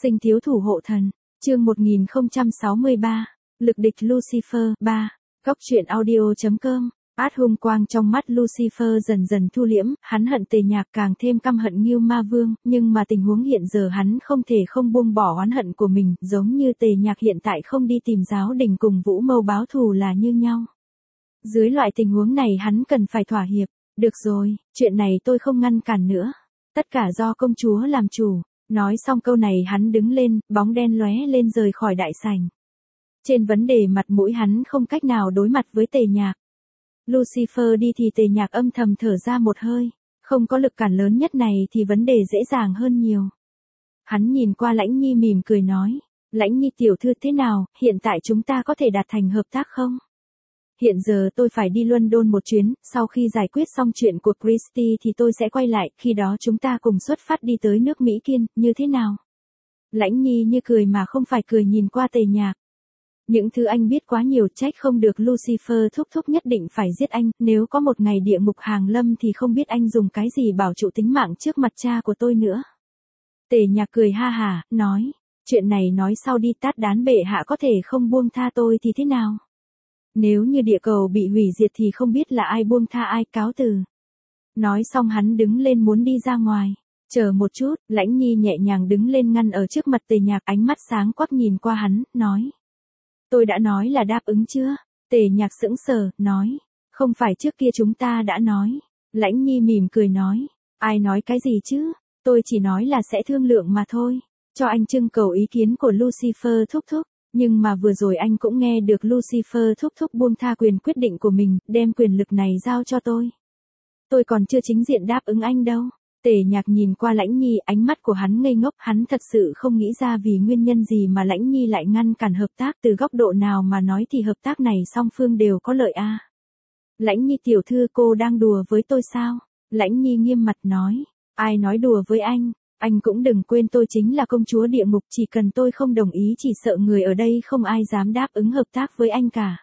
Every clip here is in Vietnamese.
Sinh thiếu thủ hộ thần, chương 1063, lực địch Lucifer 3, góc truyện audio.com. Át hung quang trong mắt Lucifer dần dần thu liễm, hắn hận Tề Nhạc càng thêm căm hận Ngưu Ma Vương, nhưng mà tình huống hiện giờ hắn không thể không buông bỏ oán hận của mình, giống như Tề Nhạc hiện tại không đi tìm giáo đình cùng Vũ Mâu báo thù là như nhau. Dưới loại tình huống này hắn cần phải thỏa hiệp, được rồi, chuyện này tôi không ngăn cản nữa. Tất cả do công chúa làm chủ. Nói xong câu này hắn đứng lên, bóng đen lóe lên rời khỏi đại sảnh. Trên vấn đề mặt mũi hắn không cách nào đối mặt với Tề Nhạc. Lucifer đi thì Tề Nhạc âm thầm thở ra một hơi, không có lực cản lớn nhất này thì vấn đề dễ dàng hơn nhiều. Hắn nhìn qua Lãnh Nhi mỉm cười nói, Lãnh Nhi tiểu thư thế nào, hiện tại chúng ta có thể đạt thành hợp tác không? Hiện giờ tôi phải đi London một chuyến, sau khi giải quyết xong chuyện của Christie thì tôi sẽ quay lại, khi đó chúng ta cùng xuất phát đi tới nước Mỹ Kiên, như thế nào? Lãnh Nhi như cười mà không phải cười nhìn qua Tề Nhạc. Những thứ anh biết quá nhiều, trách không được Lucifer thúc thúc nhất định phải giết anh, nếu có một ngày địa ngục hàng lâm thì không biết anh dùng cái gì bảo trụ tính mạng trước mặt cha của tôi nữa. Tề Nhạc cười ha hả, nói, chuyện này nói sau đi, Tát Đán bệ hạ có thể không buông tha tôi thì thế nào? Nếu như địa cầu bị hủy diệt thì không biết là ai buông tha ai, cáo từ. Nói xong hắn đứng lên muốn đi ra ngoài. Chờ một chút, Lãnh Nhi nhẹ nhàng đứng lên ngăn ở trước mặt Tề Nhạc, ánh mắt sáng quắc nhìn qua hắn, nói. Tôi đã nói là đáp ứng chưa? Tề Nhạc sững sờ, nói. Không phải trước kia chúng ta đã nói. Lãnh Nhi mỉm cười nói. Ai nói cái gì chứ? Tôi chỉ nói là sẽ thương lượng mà thôi. Cho anh trưng cầu ý kiến của Lucifer thúc thúc. Nhưng mà vừa rồi anh cũng nghe được Lucifer thúc thúc buông tha quyền quyết định của mình, đem quyền lực này giao cho tôi. Tôi còn chưa chính diện đáp ứng anh đâu. Tề Nhạc nhìn qua Lãnh Nhi, ánh mắt của hắn ngây ngốc, hắn thật sự không nghĩ ra vì nguyên nhân gì mà Lãnh Nhi lại ngăn cản hợp tác, từ góc độ nào mà nói thì hợp tác này song phương đều có lợi a. Lãnh Nhi tiểu thư, cô đang đùa với tôi sao? Lãnh Nhi nghiêm mặt nói, ai nói đùa với anh cũng đừng quên tôi chính là công chúa địa ngục, chỉ cần tôi không đồng ý chỉ sợ người ở đây không ai dám đáp ứng hợp tác với anh cả.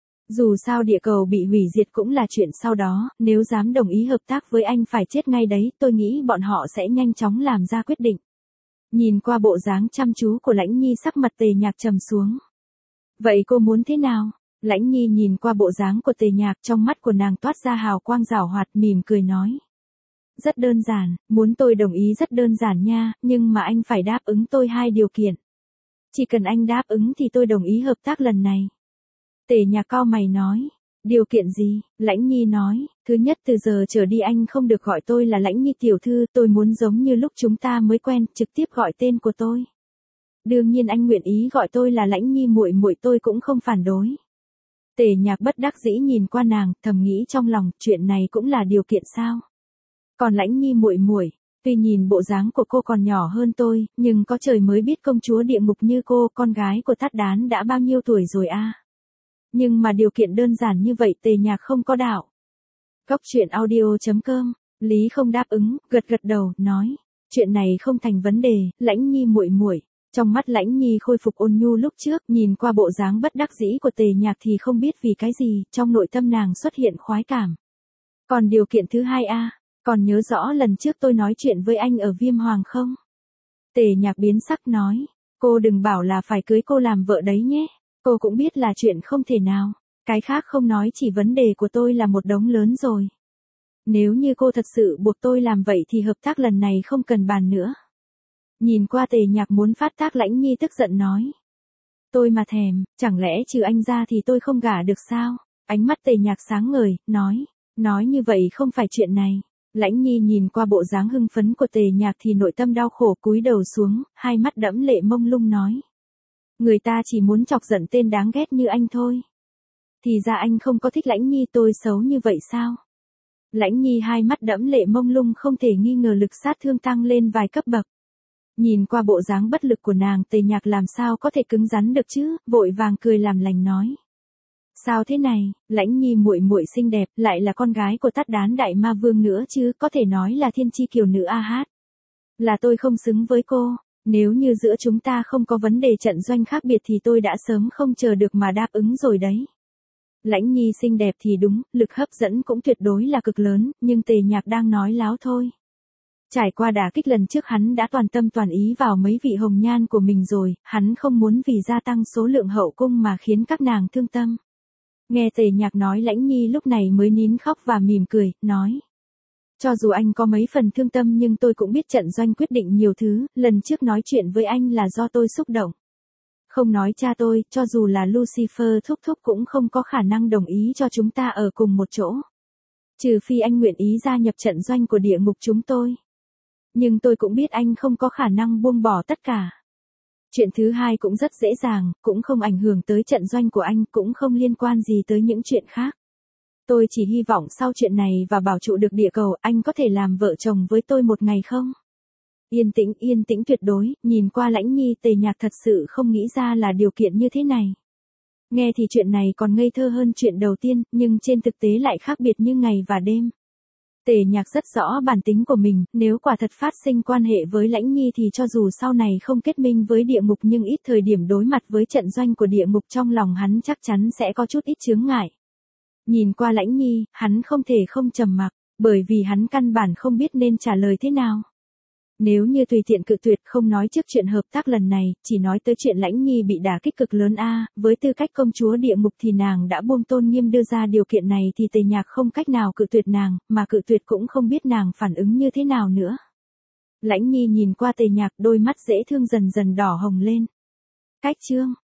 Dù sao địa cầu bị hủy diệt cũng là chuyện sau đó, nếu dám đồng ý hợp tác với anh phải chết ngay đấy, tôi nghĩ bọn họ sẽ nhanh chóng làm ra quyết định. Nhìn qua bộ dáng chăm chú của Lãnh Nhi, sắc mặt Tề Nhạc trầm xuống. Vậy cô muốn thế nào? Lãnh Nhi nhìn qua bộ dáng của Tề Nhạc, trong mắt của nàng toát ra hào quang giảo hoạt, mỉm cười nói. Rất đơn giản, muốn tôi đồng ý rất đơn giản nha, nhưng mà anh phải đáp ứng tôi 2 điều kiện. Chỉ cần anh đáp ứng thì tôi đồng ý hợp tác lần này. Tề Nhạc cau mày nói, điều kiện gì? Lãnh Nhi nói, thứ nhất từ giờ trở đi anh không được gọi tôi là Lãnh Nhi tiểu thư, tôi muốn giống như lúc chúng ta mới quen, trực tiếp gọi tên của tôi. Đương nhiên anh nguyện ý gọi tôi là Lãnh Nhi muội muội, tôi cũng không phản đối. Tề Nhạc bất đắc dĩ nhìn qua nàng, thầm nghĩ trong lòng, chuyện này cũng là điều kiện sao? Còn Lãnh Nhi muội muội, tuy nhìn bộ dáng của cô còn nhỏ hơn tôi, nhưng có trời mới biết công chúa địa ngục như cô, con gái của Tát Đán đã bao nhiêu tuổi rồi a? Nhưng mà điều kiện đơn giản như vậy Tề Nhạc không có đạo. Góc truyện audio.com, Lý không đáp ứng, gật đầu, nói, chuyện này không thành vấn đề, Lãnh Nhi muội muội. Trong mắt Lãnh Nhi khôi phục ôn nhu lúc trước, nhìn qua bộ dáng bất đắc dĩ của Tề Nhạc thì không biết vì cái gì, trong nội tâm nàng xuất hiện khoái cảm. Còn điều kiện thứ 2 a, còn nhớ rõ lần trước tôi nói chuyện với anh ở Viêm Hoàng không? Tề Nhạc biến sắc nói, cô đừng bảo là phải cưới cô làm vợ đấy nhé. Cô cũng biết là chuyện không thể nào, cái khác không nói, chỉ vấn đề của tôi là một đống lớn rồi. Nếu như cô thật sự buộc tôi làm vậy thì hợp tác lần này không cần bàn nữa. Nhìn qua Tề Nhạc muốn phát tác, Lãnh Nhi tức giận nói. Tôi mà thèm, chẳng lẽ trừ anh ra thì tôi không gả được sao? Ánh mắt Tề Nhạc sáng ngời, nói như vậy không phải chuyện này. Lãnh Nhi nhìn qua bộ dáng hưng phấn của Tề Nhạc thì nội tâm đau khổ, cúi đầu xuống, hai mắt đẫm lệ mông lung nói. Người ta chỉ muốn chọc giận tên đáng ghét như anh thôi. Thì ra anh không có thích Lãnh Nhi tôi xấu như vậy sao? Lãnh Nhi hai mắt đẫm lệ mông lung, không thể nghi ngờ lực sát thương tăng lên vài cấp bậc. Nhìn qua bộ dáng bất lực của nàng, Tề Nhạc làm sao có thể cứng rắn được chứ, vội vàng cười làm lành nói. Sao thế này, Lãnh Nhi muội muội xinh đẹp, lại là con gái của Tát Đán đại ma vương nữa chứ, có thể nói là thiên chi kiều nữ a hát. Là tôi không xứng với cô. Nếu như giữa chúng ta không có vấn đề trận doanh khác biệt thì tôi đã sớm không chờ được mà đáp ứng rồi đấy. Lãnh Nhi xinh đẹp thì đúng, lực hấp dẫn cũng tuyệt đối là cực lớn, nhưng Tề Nhạc đang nói láo thôi. Trải qua đả kích lần trước hắn đã toàn tâm toàn ý vào mấy vị hồng nhan của mình rồi, hắn không muốn vì gia tăng số lượng hậu cung mà khiến các nàng thương tâm. Nghe Tề Nhạc nói Lãnh Nhi lúc này mới nín khóc và mỉm cười, nói. Cho dù anh có mấy phần thương tâm nhưng tôi cũng biết trận doanh quyết định nhiều thứ, lần trước nói chuyện với anh là do tôi xúc động. Không nói cha tôi, cho dù là Lucifer thúc thúc cũng không có khả năng đồng ý cho chúng ta ở cùng một chỗ. Trừ phi anh nguyện ý gia nhập trận doanh của địa ngục chúng tôi. Nhưng tôi cũng biết anh không có khả năng buông bỏ tất cả. Chuyện thứ hai cũng rất dễ dàng, cũng không ảnh hưởng tới trận doanh của anh, cũng không liên quan gì tới những chuyện khác. Tôi chỉ hy vọng sau chuyện này và bảo trụ được địa cầu, anh có thể làm vợ chồng với tôi một ngày không? Yên tĩnh tuyệt đối, nhìn qua Lãnh Nhi Tề Nhạc thật sự không nghĩ ra là điều kiện như thế này. Nghe thì chuyện này còn ngây thơ hơn chuyện đầu tiên, nhưng trên thực tế lại khác biệt như ngày và đêm. Tề Nhạc rất rõ bản tính của mình, nếu quả thật phát sinh quan hệ với Lãnh Nhi thì cho dù sau này không kết minh với địa ngục nhưng ít thời điểm đối mặt với trận doanh của địa ngục trong lòng hắn chắc chắn sẽ có chút ít chướng ngại. Nhìn qua Lãnh Nhi, hắn không thể không trầm mặc, bởi vì hắn căn bản không biết nên trả lời thế nào. Nếu như tùy tiện cự tuyệt không nói trước chuyện hợp tác lần này, chỉ nói tới chuyện Lãnh Nhi bị đả kích cực lớn với tư cách công chúa địa ngục thì nàng đã buông tôn nghiêm đưa ra điều kiện này thì Tề Nhạc không cách nào cự tuyệt nàng, mà cự tuyệt cũng không biết nàng phản ứng như thế nào nữa. Lãnh Nhi nhìn qua Tề Nhạc, đôi mắt dễ thương dần dần đỏ hồng lên. Cách chương